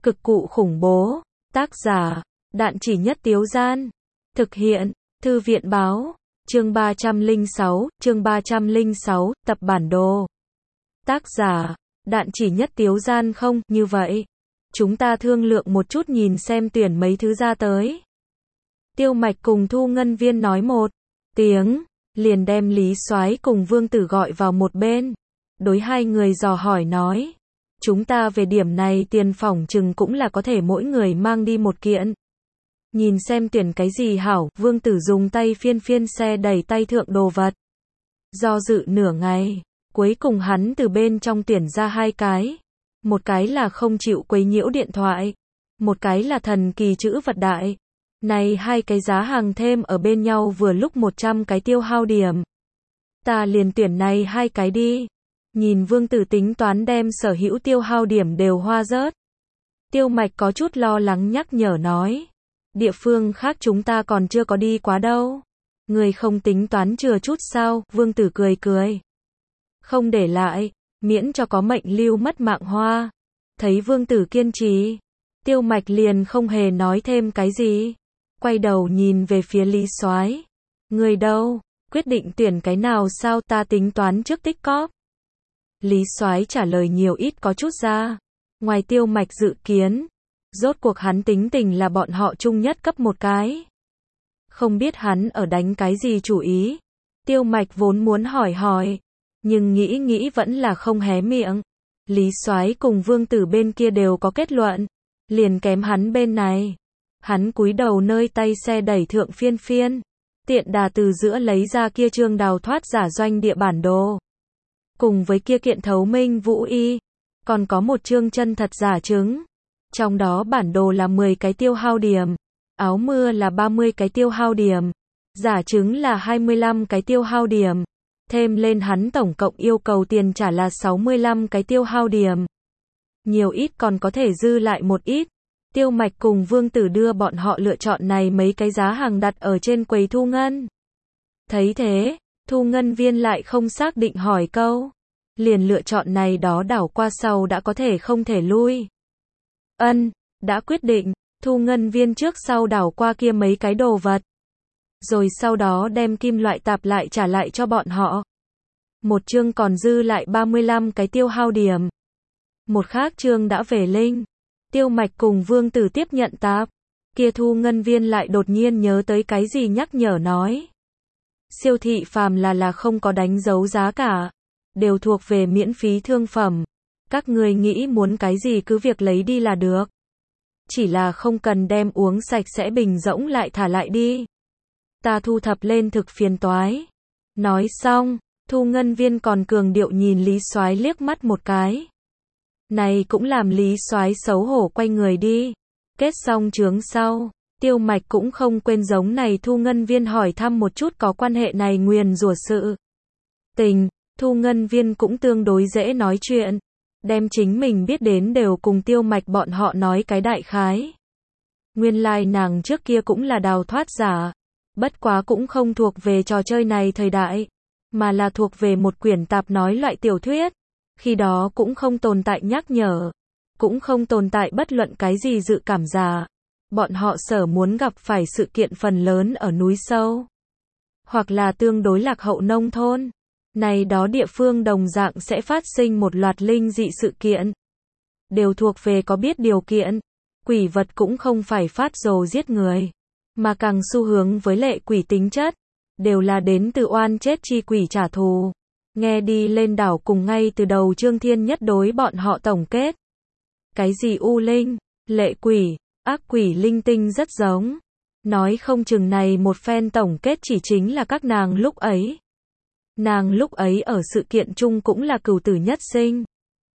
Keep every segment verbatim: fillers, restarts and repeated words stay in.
Cực cụ khủng bố. Tác giả, Đạn Chỉ Nhất Tiếu Gian. Thực hiện, Thư viện báo. Chương ba trăm lẻ sáu, chương ba trăm lẻ sáu, tập bản đồ. Tác giả, Đạn Chỉ Nhất Tiếu Gian. Không, như vậy. Chúng ta thương lượng một chút nhìn xem tuyển mấy thứ ra tới. Tiêu Mạch cùng Thu Ngân Viên nói một tiếng, liền đem Lý Soái cùng Vương Tử gọi vào một bên. Đối hai người dò hỏi nói. Chúng ta về điểm này tiền phỏng chừng cũng là có thể mỗi người mang đi một kiện. Nhìn xem tuyển cái gì hảo, Vương Tử dùng tay phiên phiên xe đẩy tay thượng đồ vật. Do dự nửa ngày, cuối cùng hắn từ bên trong tuyển ra hai cái. Một cái là không chịu quấy nhiễu điện thoại. Một cái là thần kỳ chữ vật đại. Này hai cái giá hàng thêm ở bên nhau vừa lúc một trăm cái tiêu hao điểm. Ta liền tuyển này hai cái đi. Nhìn Vương Tử tính toán đem sở hữu tiêu hao điểm đều hoa rớt. Tiêu Mạch có chút lo lắng nhắc nhở nói. Địa phương khác chúng ta còn chưa có đi quá đâu. Người không tính toán chừa chút sao? Vương Tử cười cười. Không để lại, miễn cho có mệnh lưu mất mạng hoa. Thấy Vương Tử kiên trì, Tiêu Mạch liền không hề nói thêm cái gì. Quay đầu nhìn về phía Lý Soái. Người đâu? Quyết định tuyển cái nào sao? Ta tính toán trước tích cóp. Lý Soái trả lời nhiều ít có chút ra. Ngoài Tiêu Mạch dự kiến. Rốt cuộc hắn tính tình là bọn họ chung nhất cấp một cái. Không biết hắn ở đánh cái gì chủ ý. Tiêu Mạch vốn muốn hỏi hỏi. Nhưng nghĩ nghĩ vẫn là không hé miệng. Lý Soái cùng Vương Tử bên kia đều có kết luận. Liền kém hắn bên này. Hắn cúi đầu nơi tay xe đẩy thượng phiên phiên. Tiện đà từ giữa lấy ra kia trương đào thoát giả doanh địa bản đồ. Cùng với kia kiện thấu minh vũ y. Còn có một trương chân thật giả chứng. Trong đó bản đồ là mười cái tiêu hao điểm. Áo mưa là ba mươi cái tiêu hao điểm. Giả chứng là hai mươi lăm cái tiêu hao điểm. Thêm lên hắn tổng cộng yêu cầu tiền trả là sáu mươi lăm cái tiêu hao điểm. Nhiều ít còn có thể dư lại một ít. Tiêu Mạch cùng Vương Tử đưa bọn họ lựa chọn này mấy cái giá hàng đặt ở trên quầy thu ngân. Thấy thế, Thu Ngân Viên lại không xác định hỏi câu. Liền lựa chọn này đó đảo qua sau đã có thể không thể lui. Ân, đã quyết định. Thu Ngân Viên trước sau đảo qua kia mấy cái đồ vật. Rồi sau đó đem kim loại tạp lại trả lại cho bọn họ. Một chương còn dư lại ba mươi lăm cái tiêu hao điểm. Một khác chương đã về linh. Tiêu Mạch cùng Vương Tử tiếp nhận tạp. Kia Thu Ngân Viên lại đột nhiên nhớ tới cái gì nhắc nhở nói. Siêu thị phàm là là không có đánh dấu giá cả. Đều thuộc về miễn phí thương phẩm. Các người nghĩ muốn cái gì cứ việc lấy đi là được. Chỉ là không cần đem uống sạch sẽ bình rỗng lại thả lại đi. Ta thu thập lên thực phiền toái. Nói xong, Thu Ngân Viên còn cường điệu nhìn Lý Soái liếc mắt một cái. Này cũng làm Lý Soái xấu hổ quay người đi. Kết xong chướng sau, Tiêu Mạch cũng không quên giống này Thu Ngân Viên hỏi thăm một chút có quan hệ này nguyền rủa sự tình. Thu Ngân Viên cũng tương đối dễ nói chuyện. Đem chính mình biết đến đều cùng Tiêu Mạch bọn họ nói cái đại khái. Nguyên lai like nàng trước kia cũng là đào thoát giả. Bất quá cũng không thuộc về trò chơi này thời đại. Mà là thuộc về một quyển tạp nói loại tiểu thuyết. Khi đó cũng không tồn tại nhắc nhở. Cũng không tồn tại bất luận cái gì dự cảm giả. Bọn họ sở muốn gặp phải sự kiện phần lớn ở núi sâu. Hoặc là tương đối lạc hậu nông thôn. Này đó địa phương đồng dạng sẽ phát sinh một loạt linh dị sự kiện. Đều thuộc về có biết điều kiện. Quỷ vật cũng không phải phát rồ giết người. Mà càng xu hướng với lệ quỷ tính chất. Đều là đến từ oan chết chi quỷ trả thù. Nghe đi lên đảo cùng ngay từ đầu Trương Thiên Nhất đối bọn họ tổng kết. Cái gì u linh, lệ quỷ, ác quỷ linh tinh rất giống. Nói không chừng này một phen tổng kết chỉ chính là các nàng lúc ấy. Nàng lúc ấy ở sự kiện chung cũng là cửu tử nhất sinh.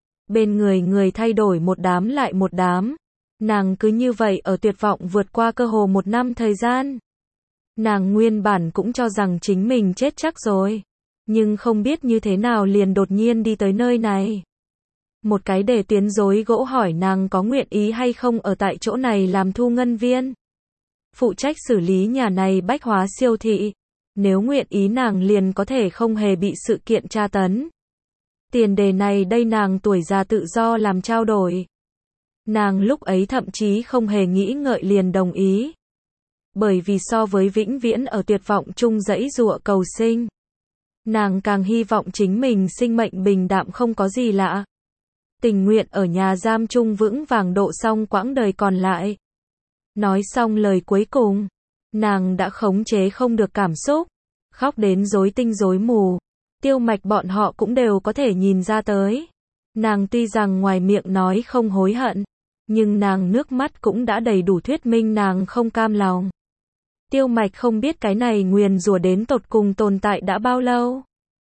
Bên người người thay đổi một đám lại một đám. Nàng cứ như vậy ở tuyệt vọng vượt qua cơ hồ một năm thời gian. Nàng nguyên bản cũng cho rằng chính mình chết chắc rồi. Nhưng không biết như thế nào liền đột nhiên đi tới nơi này. Một cái để tiến dối gỗ hỏi nàng có nguyện ý hay không ở tại chỗ này làm Thu Ngân Viên. Phụ trách xử lý nhà này bách hóa siêu thị. Nếu nguyện ý nàng liền có thể không hề bị sự kiện tra tấn. Tiền đề này đây nàng tuổi già tự do làm trao đổi. Nàng lúc ấy thậm chí không hề nghĩ ngợi liền đồng ý. Bởi vì so với vĩnh viễn ở tuyệt vọng chung dãy dụa cầu sinh, nàng càng hy vọng chính mình sinh mệnh bình đạm không có gì lạ. Tình nguyện ở nhà giam chung vững vàng độ xong quãng đời còn lại. Nói xong lời cuối cùng, nàng đã khống chế không được cảm xúc, khóc đến rối tinh rối mù. Tiêu Mạch bọn họ cũng đều có thể nhìn ra tới. Nàng tuy rằng ngoài miệng nói không hối hận, nhưng nàng nước mắt cũng đã đầy đủ thuyết minh nàng không cam lòng. Tiêu Mạch không biết cái này nguyền rủa đến tột cùng tồn tại đã bao lâu.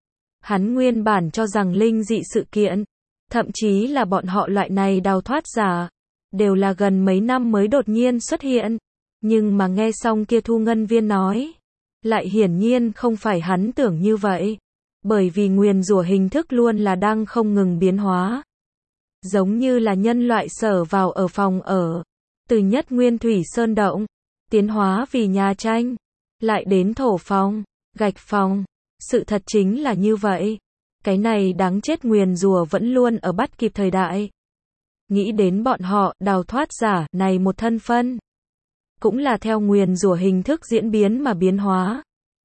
Hắn nguyên bản cho rằng linh dị sự kiện, thậm chí là bọn họ loại này đào thoát giả, đều là gần mấy năm mới đột nhiên xuất hiện. Nhưng mà nghe xong kia Thu Ngân Viên nói, lại hiển nhiên không phải hắn tưởng như vậy. Bởi vì nguyền rủa hình thức luôn là đang không ngừng biến hóa. Giống như là nhân loại sở vào ở phòng ở, từ nhất nguyên thủy sơn động, tiến hóa vì nhà tranh, lại đến thổ phòng, gạch phòng. Sự thật chính là như vậy. Cái này đáng chết nguyền rủa vẫn luôn ở bắt kịp thời đại. Nghĩ đến bọn họ đào thoát giả này một thân phân, cũng là theo nguyền rủa hình thức diễn biến mà biến hóa.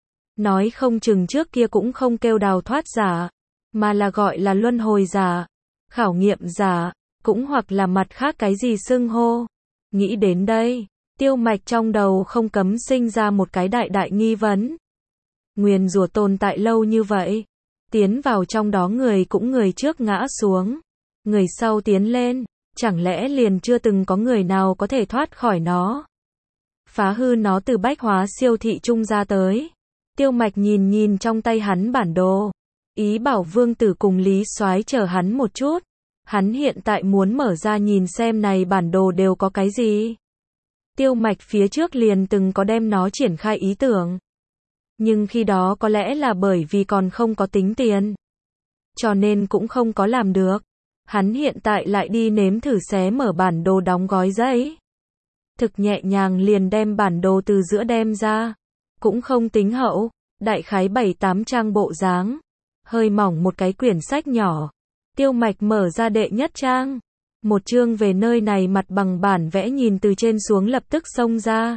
Nói không chừng trước kia cũng không kêu đào thoát giả, mà là gọi là luân hồi giả, khảo nghiệm giả, cũng hoặc là mặt khác cái gì xưng hô. Nghĩ đến đây, Tiêu Mạch trong đầu không cấm sinh ra một cái đại đại nghi vấn. Nguyền rủa tồn tại lâu như vậy, tiến vào trong đó người cũng người trước ngã xuống, người sau tiến lên, chẳng lẽ liền chưa từng có người nào có thể thoát khỏi nó, phá hư nó từ bách hóa siêu thị trung ra tới. Tiêu Mạch nhìn nhìn trong tay hắn bản đồ, ý bảo Vương Tử cùng Lý Soái chờ hắn một chút. Hắn hiện tại muốn mở ra nhìn xem này bản đồ đều có cái gì. Tiêu Mạch phía trước liền từng có đem nó triển khai ý tưởng. Nhưng khi đó có lẽ là bởi vì còn không có tính tiền, cho nên cũng không có làm được. Hắn hiện tại lại đi nếm thử xé mở bản đồ đóng gói giấy. Thực nhẹ nhàng liền đem bản đồ từ giữa đem ra. Cũng không tính hậu, đại khái bảy tám trang bộ dáng. Hơi mỏng một cái quyển sách nhỏ. Tiêu Mạch mở ra đệ nhất trang. Một chương về nơi này mặt bằng bản vẽ nhìn từ trên xuống lập tức xông ra.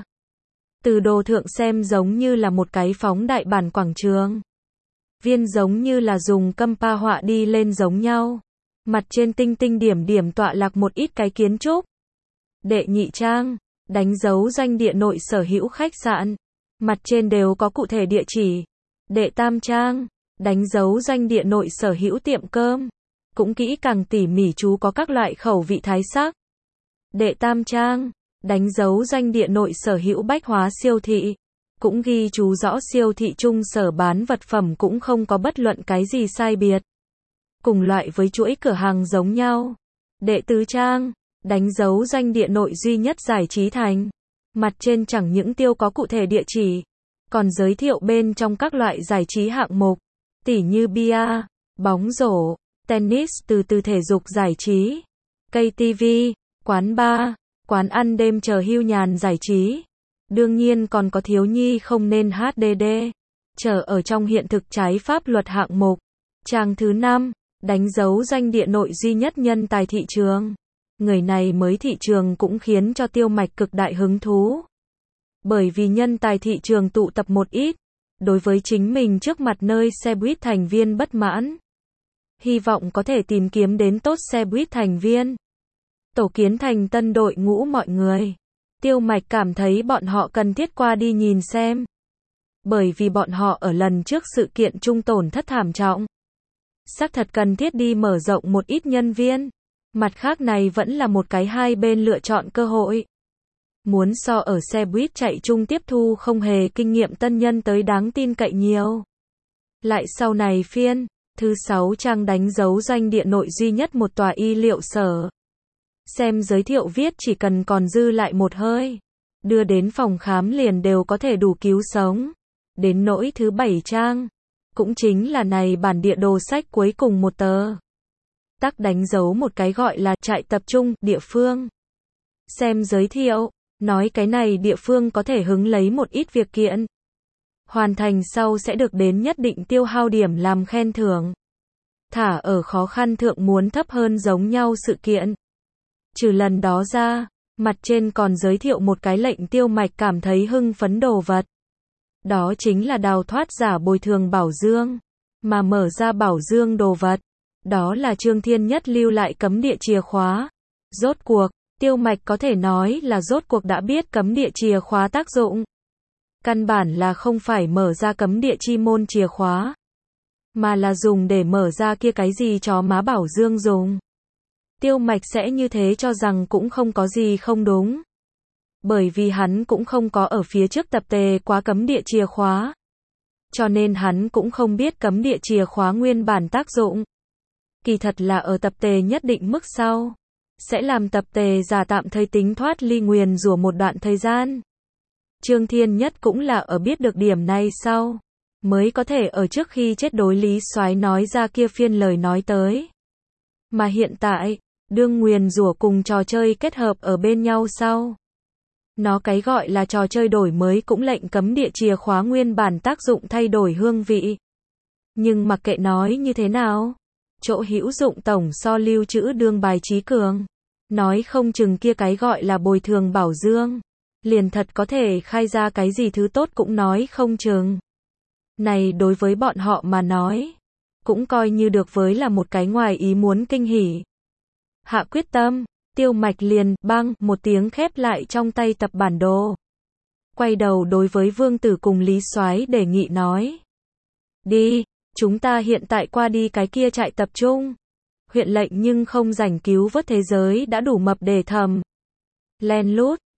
Từ đồ thượng xem giống như là một cái phóng đại bản quảng trường. Viên giống như là dùng câm pa họa đi lên giống nhau. Mặt trên tinh tinh điểm điểm tọa lạc một ít cái kiến trúc. Đệ nhị trang, đánh dấu danh địa nội sở hữu khách sạn. Mặt trên đều có cụ thể địa chỉ. Đệ tam trang, đánh dấu danh địa nội sở hữu tiệm cơm. Cũng kỹ càng tỉ mỉ chú có các loại khẩu vị thái sắc. Đệ tam trang, đánh dấu danh địa nội sở hữu bách hóa siêu thị. Cũng ghi chú rõ siêu thị chung sở bán vật phẩm cũng không có bất luận cái gì sai biệt. Cùng loại với chuỗi cửa hàng giống nhau. Đệ tứ trang, đánh dấu danh địa nội duy nhất giải trí thành. Mặt trên chẳng những tiêu có cụ thể địa chỉ, còn giới thiệu bên trong các loại giải trí hạng mục, tỉ như bia, bóng rổ, tennis từ từ thể dục giải trí, cây tivi, quán bar, quán ăn đêm chờ hưu nhàn giải trí. Đương nhiên còn có thiếu nhi không nên hát đê đê, chờ ở trong hiện thực trái pháp luật hạng mục. Trang thứ năm, đánh dấu danh địa nội duy nhất nhân tài thị trường. Người này mới thị trường cũng khiến cho Tiêu Mạch cực đại hứng thú. Bởi vì nhân tài thị trường tụ tập một ít, đối với chính mình trước mặt nơi xe buýt thành viên bất mãn. Hy vọng có thể tìm kiếm đến tốt xe buýt thành viên. Tổ kiến thành tân đội ngũ mọi người. Tiêu Mạch cảm thấy bọn họ cần thiết qua đi nhìn xem. Bởi vì bọn họ ở lần trước sự kiện trung tổn thất thảm trọng. Xác thật cần thiết đi mở rộng một ít nhân viên. Mặt khác này vẫn là một cái hai bên lựa chọn cơ hội. Muốn so ở xe buýt chạy chung tiếp thu không hề kinh nghiệm tân nhân tới đáng tin cậy nhiều. Lại sau này phiên, thứ sáu trang đánh dấu danh địa nội duy nhất một tòa y liệu sở. Xem giới thiệu viết chỉ cần còn dư lại một hơi. Đưa đến phòng khám liền đều có thể đủ cứu sống. Đến nỗi thứ bảy trang. Cũng chính là này bản địa đồ sách cuối cùng một tờ. Tắc đánh dấu một cái gọi là trại tập trung, địa phương. Xem giới thiệu, nói cái này địa phương có thể hứng lấy một ít việc kiện. Hoàn thành sau sẽ được đến nhất định tiêu hao điểm làm khen thưởng. Thả ở khó khăn thượng muốn thấp hơn giống nhau sự kiện. Trừ lần đó ra, mặt trên còn giới thiệu một cái lệnh Tiêu Mạch cảm thấy hưng phấn đồ vật. Đó chính là đào thoát giả bồi thường Bảo Dương, mà mở ra Bảo Dương đồ vật. Đó là Trương Thiên Nhất lưu lại cấm địa chìa khóa. Rốt cuộc, Tiêu Mạch có thể nói là rốt cuộc đã biết cấm địa chìa khóa tác dụng. Căn bản là không phải mở ra cấm địa chi môn chìa khóa, mà là dùng để mở ra kia cái gì chó má Bảo Dương dùng. Tiêu Mạch sẽ như thế cho rằng cũng không có gì không đúng. Bởi vì hắn cũng không có ở phía trước tập tề quá cấm địa chìa khóa. Cho nên hắn cũng không biết cấm địa chìa khóa nguyên bản tác dụng. Kỳ thật là ở tập tề nhất định mức sau, sẽ làm tập tề giả tạm thời tính thoát ly nguyền rủa một đoạn thời gian. Trương Thiên Nhất cũng là ở biết được điểm này sau, mới có thể ở trước khi chết đối Lý Soái nói ra kia phiên lời nói tới. Mà hiện tại, đương nguyền rủa cùng trò chơi kết hợp ở bên nhau sau. Nó cái gọi là trò chơi đổi mới cũng lệnh cấm địa chìa khóa nguyên bản tác dụng thay đổi hương vị. Nhưng mặc kệ nói như thế nào, chỗ hữu dụng tổng so lưu trữ đương bài trí cường. Nói không chừng kia cái gọi là bồi thường Bảo Dương, liền thật có thể khai ra cái gì thứ tốt cũng nói không chừng. Này đối với bọn họ mà nói, cũng coi như được với là một cái ngoài ý muốn kinh hỉ. Hạ quyết tâm, Tiêu Mạch liền, bang, một tiếng khép lại trong tay tập bản đồ. Quay đầu đối với Vương Tử cùng Lý Soái đề nghị nói. Đi, chúng ta hiện tại qua đi cái kia trại tập trung. Huyện lệnh nhưng không rảnh cứu vớt thế giới đã đủ mập để thầm. Len lút,